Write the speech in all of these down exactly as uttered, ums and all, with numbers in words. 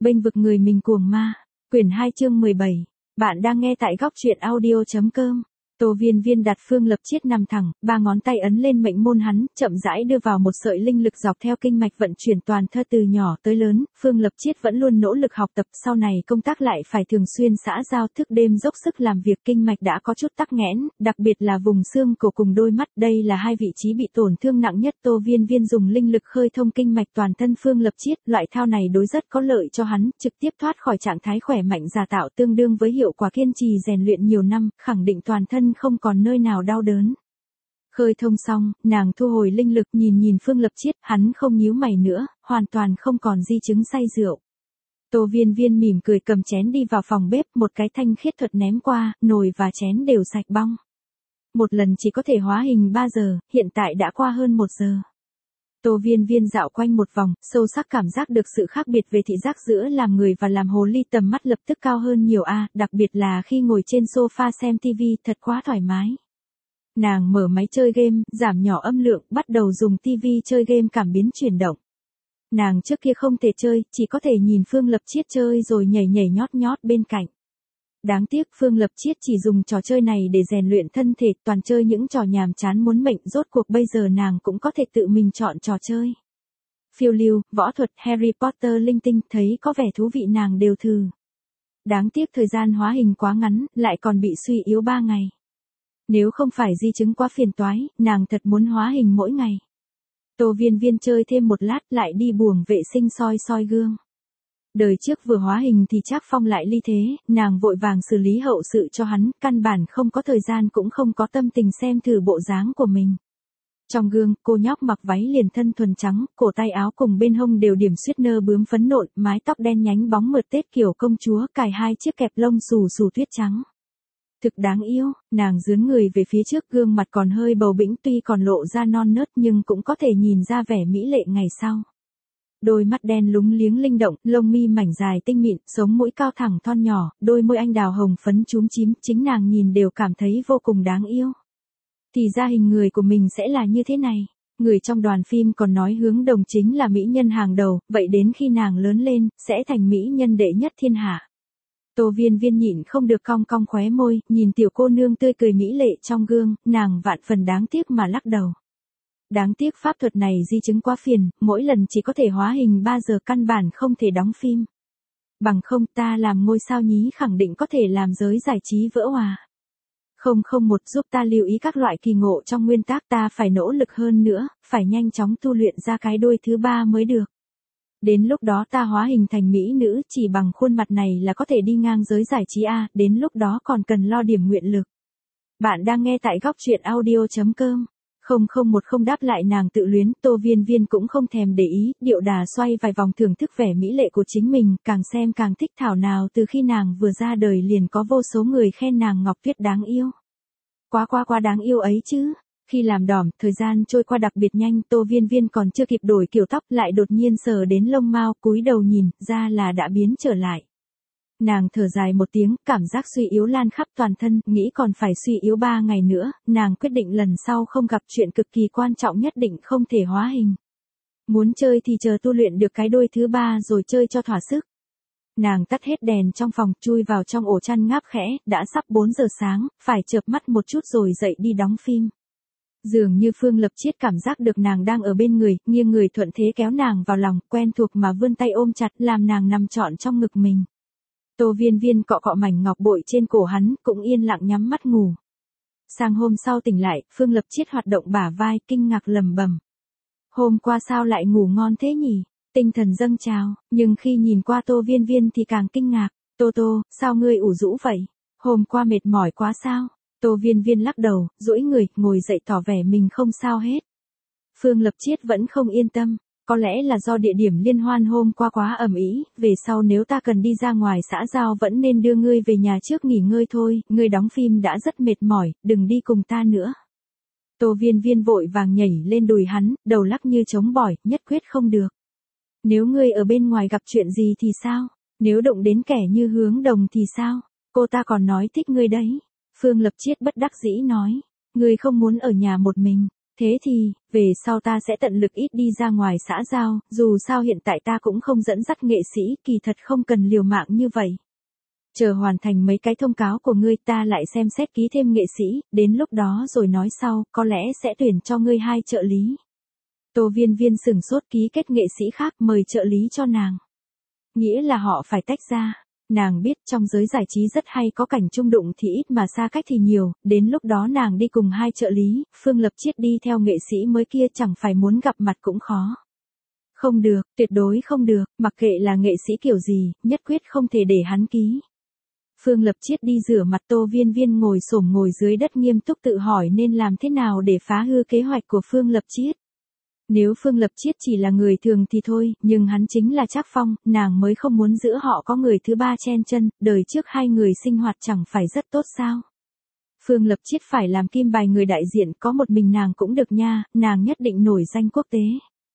Bênh vực người mình cuồng ma. Quyển hai chương mười bảy. Bạn đang nghe tại góc truyện audio chấm com. Tô Viên Viên đặt Phương Lập Chiết nằm thẳng, ba ngón tay ấn lên mệnh môn hắn, chậm rãi đưa vào một sợi linh lực dọc theo kinh mạch vận chuyển toàn thân từ nhỏ tới lớn. Phương Lập Chiết vẫn luôn nỗ lực học tập, sau này công tác lại phải thường xuyên xã giao, thức đêm dốc sức làm việc, kinh mạch đã có chút tắc nghẽn, đặc biệt là vùng xương cổ cùng đôi mắt, đây là hai vị trí bị tổn thương nặng nhất. Tô Viên Viên dùng linh lực khơi thông kinh mạch toàn thân Phương Lập Chiết, loại thao này đối rất có lợi cho hắn, trực tiếp thoát khỏi trạng thái khỏe mạnh giả tạo, tương đương với hiệu quả kiên trì rèn luyện nhiều năm, khẳng định toàn thân không còn nơi nào đau đớn. Khơi thông xong, nàng thu hồi linh lực, nhìn nhìn Phương Lập Chiết, hắn không nhíu mày nữa, hoàn toàn không còn di chứng say rượu. Tô Viên Viên mỉm cười cầm chén đi vào phòng bếp, một cái thanh khiết thuật ném qua, nồi và chén đều sạch bong. Một lần chỉ có thể hóa hình ba giờ, hiện tại đã qua hơn một giờ. Tô Viên Viên dạo quanh một vòng, sâu sắc cảm giác được sự khác biệt về thị giác giữa làm người và làm hồ ly, tầm mắt lập tức cao hơn nhiều a, à, đặc biệt là khi ngồi trên sofa xem tivi, thật quá thoải mái. Nàng mở máy chơi game, giảm nhỏ âm lượng, bắt đầu dùng tivi chơi game cảm biến chuyển động. Nàng trước kia không thể chơi, chỉ có thể nhìn Phương Lập Chiết chơi rồi nhảy nhảy nhót nhót bên cạnh. Đáng tiếc Phương Lập Chiết chỉ dùng trò chơi này để rèn luyện thân thể, toàn chơi những trò nhàm chán muốn mệnh, rốt cuộc bây giờ nàng cũng có thể tự mình chọn trò chơi. Phiêu lưu, võ thuật, Harry Potter linh tinh, thấy có vẻ thú vị nàng đều thử. Đáng tiếc thời gian hóa hình quá ngắn, lại còn bị suy yếu ba ngày. Nếu không phải di chứng quá phiền toái, nàng thật muốn hóa hình mỗi ngày. Tô Viên Viên chơi thêm một lát lại đi buồng vệ sinh soi soi gương. Đời trước vừa hóa hình thì Trác Phong lại ly thế, nàng vội vàng xử lý hậu sự cho hắn, căn bản không có thời gian cũng không có tâm tình xem thử bộ dáng của mình. Trong gương, cô nhóc mặc váy liền thân thuần trắng, cổ tay áo cùng bên hông đều điểm suýt nơ bướm phấn nộn, mái tóc đen nhánh bóng mượt tết kiểu công chúa, cài hai chiếc kẹp lông xù xù tuyết trắng. Thực đáng yêu, nàng dướn người về phía trước, gương mặt còn hơi bầu bĩnh, tuy còn lộ ra non nớt nhưng cũng có thể nhìn ra vẻ mỹ lệ ngày sau. Đôi mắt đen lúng liếng linh động, lông mi mảnh dài tinh mịn, sống mũi cao thẳng thon nhỏ, đôi môi anh đào hồng phấn chúm chím, chính nàng nhìn đều cảm thấy vô cùng đáng yêu. Thì ra hình người của mình sẽ là như thế này. Người trong đoàn phim còn nói Hướng Đồng chính là mỹ nhân hàng đầu, vậy đến khi nàng lớn lên, sẽ thành mỹ nhân đệ nhất thiên hạ. Tô Viên Viên nhịn không được cong cong khóe môi, nhìn tiểu cô nương tươi cười mỹ lệ trong gương, nàng vạn phần đáng tiếc mà lắc đầu. Đáng tiếc pháp thuật này di chứng quá phiền, mỗi lần chỉ có thể hóa hình ba giờ, căn bản không thể đóng phim. Bằng không ta làm ngôi sao nhí khẳng định có thể làm giới giải trí vỡ hòa. Không không một giúp ta lưu ý các loại kỳ ngộ trong nguyên tác, ta phải nỗ lực hơn nữa, phải nhanh chóng tu luyện ra cái đuôi thứ ba mới được. Đến lúc đó ta hóa hình thành mỹ nữ, chỉ bằng khuôn mặt này là có thể đi ngang giới giải trí a, đến lúc đó còn cần lo điểm nguyện lực. Bạn đang nghe tại góc truyện audio chấm com. Không không một không đáp lại nàng tự luyến, Tô Viên Viên cũng không thèm để ý, điệu đà xoay vài vòng thưởng thức vẻ mỹ lệ của chính mình, càng xem càng thích, thảo nào từ khi nàng vừa ra đời liền có vô số người khen nàng ngọc tuyết đáng yêu. Quá quá quá đáng yêu ấy chứ. Khi làm đỏm, thời gian trôi qua đặc biệt nhanh, Tô Viên Viên còn chưa kịp đổi kiểu tóc lại đột nhiên sờ đến lông mao, cúi đầu nhìn, ra là đã biến trở lại. Nàng thở dài một tiếng, cảm giác suy yếu lan khắp toàn thân, nghĩ còn phải suy yếu ba ngày nữa, nàng quyết định lần sau không gặp chuyện cực kỳ quan trọng nhất định không thể hóa hình. Muốn chơi thì chờ tu luyện được cái đôi thứ ba rồi chơi cho thỏa sức. Nàng tắt hết đèn trong phòng, chui vào trong ổ chăn ngáp khẽ, đã sắp bốn giờ sáng, phải chợp mắt một chút rồi dậy đi đóng phim. Dường như Phương Lập Chiết cảm giác được nàng đang ở bên người, nghiêng người thuận thế kéo nàng vào lòng, quen thuộc mà vươn tay ôm chặt, làm nàng nằm trọn trong ngực mình. Tô Viên Viên cọ cọ mảnh ngọc bội trên cổ hắn, cũng yên lặng nhắm mắt ngủ. Sang hôm sau tỉnh lại, Phương Lập Chiết hoạt động bả vai, kinh ngạc lẩm bẩm. Hôm qua sao lại ngủ ngon thế nhỉ? Tinh thần dâng trào, nhưng khi nhìn qua Tô Viên Viên thì càng kinh ngạc. Tô Tô, sao ngươi ủ rũ vậy? Hôm qua mệt mỏi quá sao? Tô Viên Viên lắc đầu, duỗi người, ngồi dậy tỏ vẻ mình không sao hết. Phương Lập Chiết vẫn không yên tâm. Có lẽ là do địa điểm liên hoan hôm qua quá ầm ĩ, về sau nếu ta cần đi ra ngoài xã giao vẫn nên đưa ngươi về nhà trước nghỉ ngơi thôi, ngươi đóng phim đã rất mệt mỏi, đừng đi cùng ta nữa. Tô Viên Viên vội vàng nhảy lên đùi hắn, đầu lắc như trống bỏi, nhất quyết không được. Nếu ngươi ở bên ngoài gặp chuyện gì thì sao? Nếu động đến kẻ như Hướng Đồng thì sao? Cô ta còn nói thích ngươi đấy. Phương Lập Chiết bất đắc dĩ nói, ngươi không muốn ở nhà một mình. Thế thì, về sau ta sẽ tận lực ít đi ra ngoài xã giao, dù sao hiện tại ta cũng không dẫn dắt nghệ sĩ, kỳ thật không cần liều mạng như vậy. Chờ hoàn thành mấy cái thông cáo của ngươi ta lại xem xét ký thêm nghệ sĩ, đến lúc đó rồi nói sau, có lẽ sẽ tuyển cho ngươi hai trợ lý. Tô Viên Viên sửng sốt, ký kết nghệ sĩ khác mời trợ lý cho nàng. Nghĩa là họ phải tách ra. Nàng biết trong giới giải trí rất hay có cảnh chung đụng thì ít mà xa cách thì nhiều, đến lúc đó nàng đi cùng hai trợ lý, Phương Lập Chiết đi theo nghệ sĩ mới kia chẳng phải muốn gặp mặt cũng khó. Không được, tuyệt đối không được, mặc kệ là nghệ sĩ kiểu gì, nhất quyết không thể để hắn ký. Phương Lập Chiết đi rửa mặt, Tô Viên Viên ngồi xổm ngồi dưới đất nghiêm túc tự hỏi nên làm thế nào để phá hư kế hoạch của Phương Lập Chiết. Nếu Phương Lập Chiết chỉ là người thường thì thôi, nhưng hắn chính là Trác Phong, nàng mới không muốn giữa họ có người thứ ba chen chân, đời trước hai người sinh hoạt chẳng phải rất tốt sao. Phương Lập Chiết phải làm kim bài người đại diện, có một mình nàng cũng được nha, nàng nhất định nổi danh quốc tế.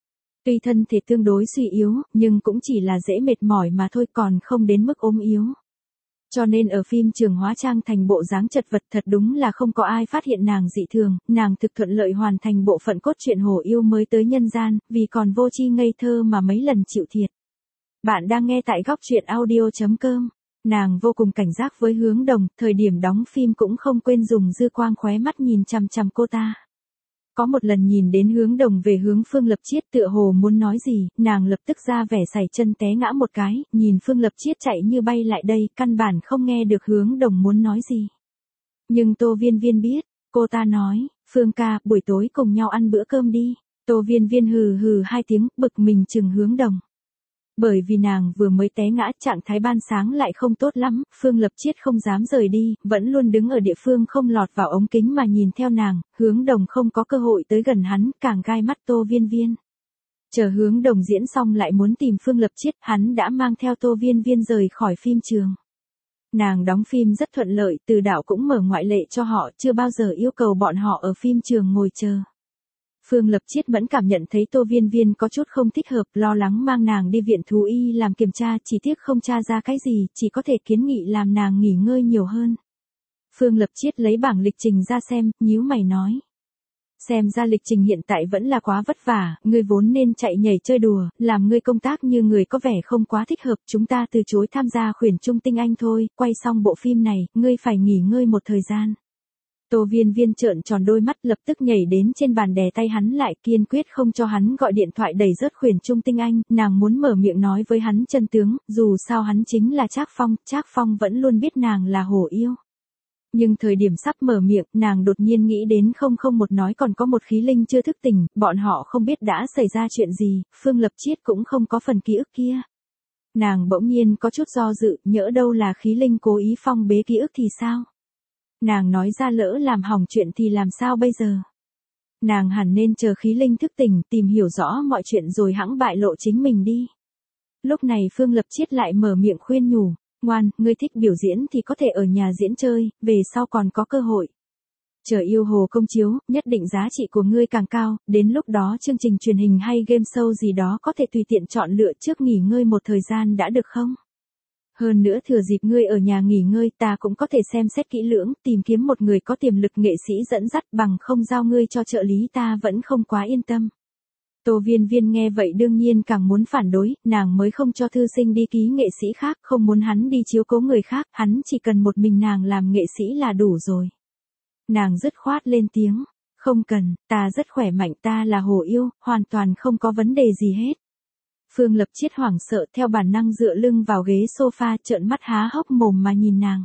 Tuy thân thể tương đối suy yếu, nhưng cũng chỉ là dễ mệt mỏi mà thôi, còn không đến mức ốm yếu. Cho nên ở phim trường hóa trang thành bộ dáng chật vật, thật đúng là không có ai phát hiện nàng dị thường, nàng thực thuận lợi hoàn thành bộ phận cốt truyện Hồ Yêu mới tới nhân gian, vì còn vô tri ngây thơ mà mấy lần chịu thiệt. Bạn đang nghe tại góc truyện audio chấm com. Nàng vô cùng cảnh giác với Hướng Đồng, thời điểm đóng phim cũng không quên dùng dư quang khóe mắt nhìn chằm chằm cô ta. Có một lần nhìn đến Hướng Đồng về hướng Phương Lập Chiết tựa hồ muốn nói gì, nàng lập tức ra vẻ sải chân té ngã một cái, nhìn Phương Lập Chiết chạy như bay lại đây, căn bản không nghe được Hướng Đồng muốn nói gì. Nhưng Tô Viên Viên biết, cô ta nói, Phương ca, buổi tối cùng nhau ăn bữa cơm đi. Tô Viên Viên hừ hừ hai tiếng, bực mình chừng Hướng Đồng. Bởi vì nàng vừa mới té ngã, trạng thái ban sáng lại không tốt lắm, Phương Lập Chiết không dám rời đi, vẫn luôn đứng ở địa phương không lọt vào ống kính mà nhìn theo nàng, Hướng Đồng không có cơ hội tới gần hắn, càng gai mắt Tô Viên Viên. Chờ Hướng Đồng diễn xong lại muốn tìm Phương Lập Chiết, hắn đã mang theo Tô Viên Viên rời khỏi phim trường. Nàng đóng phim rất thuận lợi, từ đạo cũng mở ngoại lệ cho họ, chưa bao giờ yêu cầu bọn họ ở phim trường ngồi chờ. Phương Lập Chiết vẫn cảm nhận thấy Tô Viên Viên có chút không thích hợp, lo lắng mang nàng đi viện thú y làm kiểm tra, chỉ tiếc không tra ra cái gì, chỉ có thể kiến nghị làm nàng nghỉ ngơi nhiều hơn. Phương Lập Chiết lấy bảng lịch trình ra xem, nhíu mày nói. Xem ra lịch trình hiện tại vẫn là quá vất vả, ngươi vốn nên chạy nhảy chơi đùa, làm ngươi công tác như người có vẻ không quá thích hợp, chúng ta từ chối tham gia khuyển trung tinh anh thôi, quay xong bộ phim này, ngươi phải nghỉ ngơi một thời gian. Tô Viên Viên trợn tròn đôi mắt, lập tức nhảy đến trên bàn đè tay hắn lại, kiên quyết không cho hắn gọi điện thoại đẩy rớt khuyển trung tinh anh, nàng muốn mở miệng nói với hắn chân tướng, dù sao hắn chính là Trác Phong, Trác Phong vẫn luôn biết nàng là Hồ Yêu. Nhưng thời điểm sắp mở miệng, nàng đột nhiên nghĩ đến không không một nói còn có một khí linh chưa thức tỉnh, bọn họ không biết đã xảy ra chuyện gì, Phương Lập Chiết cũng không có phần ký ức kia. Nàng bỗng nhiên có chút do dự, nhỡ đâu là khí linh cố ý phong bế ký ức thì sao? Nàng nói ra lỡ làm hỏng chuyện thì làm sao bây giờ? Nàng hẳn nên chờ khí linh thức tỉnh, tìm hiểu rõ mọi chuyện rồi hẵng bại lộ chính mình đi. Lúc này Phương Lập Chiết lại mở miệng khuyên nhủ, ngoan, ngươi thích biểu diễn thì có thể ở nhà diễn chơi, về sau còn có cơ hội. Chờ yêu hồ công chiếu, nhất định giá trị của ngươi càng cao, đến lúc đó chương trình truyền hình hay game show gì đó có thể tùy tiện chọn lựa, trước nghỉ ngơi một thời gian đã được không? Hơn nữa thừa dịp ngươi ở nhà nghỉ ngơi ta cũng có thể xem xét kỹ lưỡng, tìm kiếm một người có tiềm lực nghệ sĩ dẫn dắt, bằng không giao ngươi cho trợ lý ta vẫn không quá yên tâm. Tô Viên Viên nghe vậy đương nhiên càng muốn phản đối, nàng mới không cho thư sinh đi ký nghệ sĩ khác, không muốn hắn đi chiếu cố người khác, hắn chỉ cần một mình nàng làm nghệ sĩ là đủ rồi. Nàng dứt khoát lên tiếng, không cần, ta rất khỏe mạnh, ta là Hồ Yêu, hoàn toàn không có vấn đề gì hết. Phương Lập Chiết hoảng sợ theo bản năng dựa lưng vào ghế sofa, trợn mắt há hốc mồm mà nhìn nàng.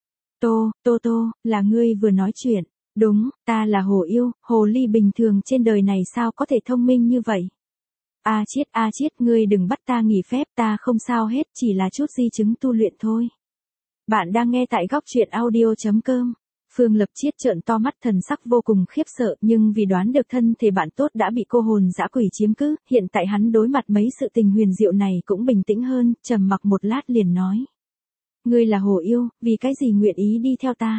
Tô, Tô Tô, là ngươi vừa nói chuyện. Đúng, ta là Hồ Yêu, hồ ly bình thường trên đời này sao có thể thông minh như vậy. A Chiết, A Chiết, ngươi đừng bắt ta nghỉ phép, ta không sao hết, chỉ là chút di chứng tu luyện thôi. Bạn đang nghe tại góc truyện audio chấm com. Phương Lập Chiết trợn to mắt, thần sắc vô cùng khiếp sợ, nhưng vì đoán được thân thể bạn tốt đã bị cô hồn dã quỷ chiếm cứ, hiện tại hắn đối mặt mấy sự tình huyền diệu này cũng bình tĩnh hơn, trầm mặc một lát liền nói. Ngươi là Hồ Yêu, vì cái gì nguyện ý đi theo ta?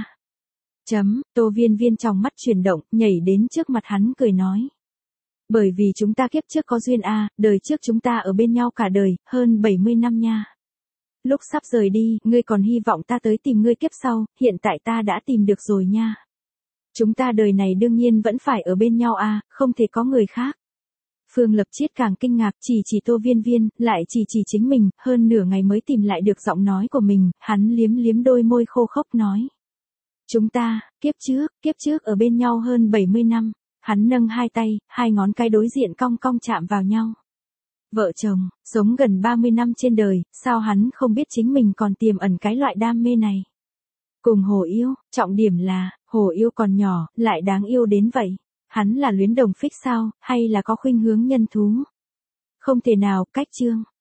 Chấm, Tô Viên Viên trong mắt chuyển động, nhảy đến trước mặt hắn cười nói. Bởi vì chúng ta kiếp trước có duyên a, đời trước chúng ta ở bên nhau cả đời, hơn bảy mươi năm nha. Lúc sắp rời đi, ngươi còn hy vọng ta tới tìm ngươi kiếp sau, hiện tại ta đã tìm được rồi nha. Chúng ta đời này đương nhiên vẫn phải ở bên nhau à, không thể có người khác. Phương Lập Chiết càng kinh ngạc, chỉ chỉ Tô Viên Viên, lại chỉ chỉ chính mình, hơn nửa ngày mới tìm lại được giọng nói của mình, hắn liếm liếm đôi môi khô khốc nói. Chúng ta, kiếp trước, kiếp trước ở bên nhau hơn bảy mươi năm, hắn nâng hai tay, hai ngón cái đối diện cong cong chạm vào nhau. Vợ chồng, sống gần ba mươi năm trên đời, sao hắn không biết chính mình còn tiềm ẩn cái loại đam mê này. Cùng Hồ Yêu, trọng điểm là, Hồ Yêu còn nhỏ, lại đáng yêu đến vậy. Hắn là luyến đồng phích sao, hay là có khuynh hướng nhân thú? Không thể nào, cách chương.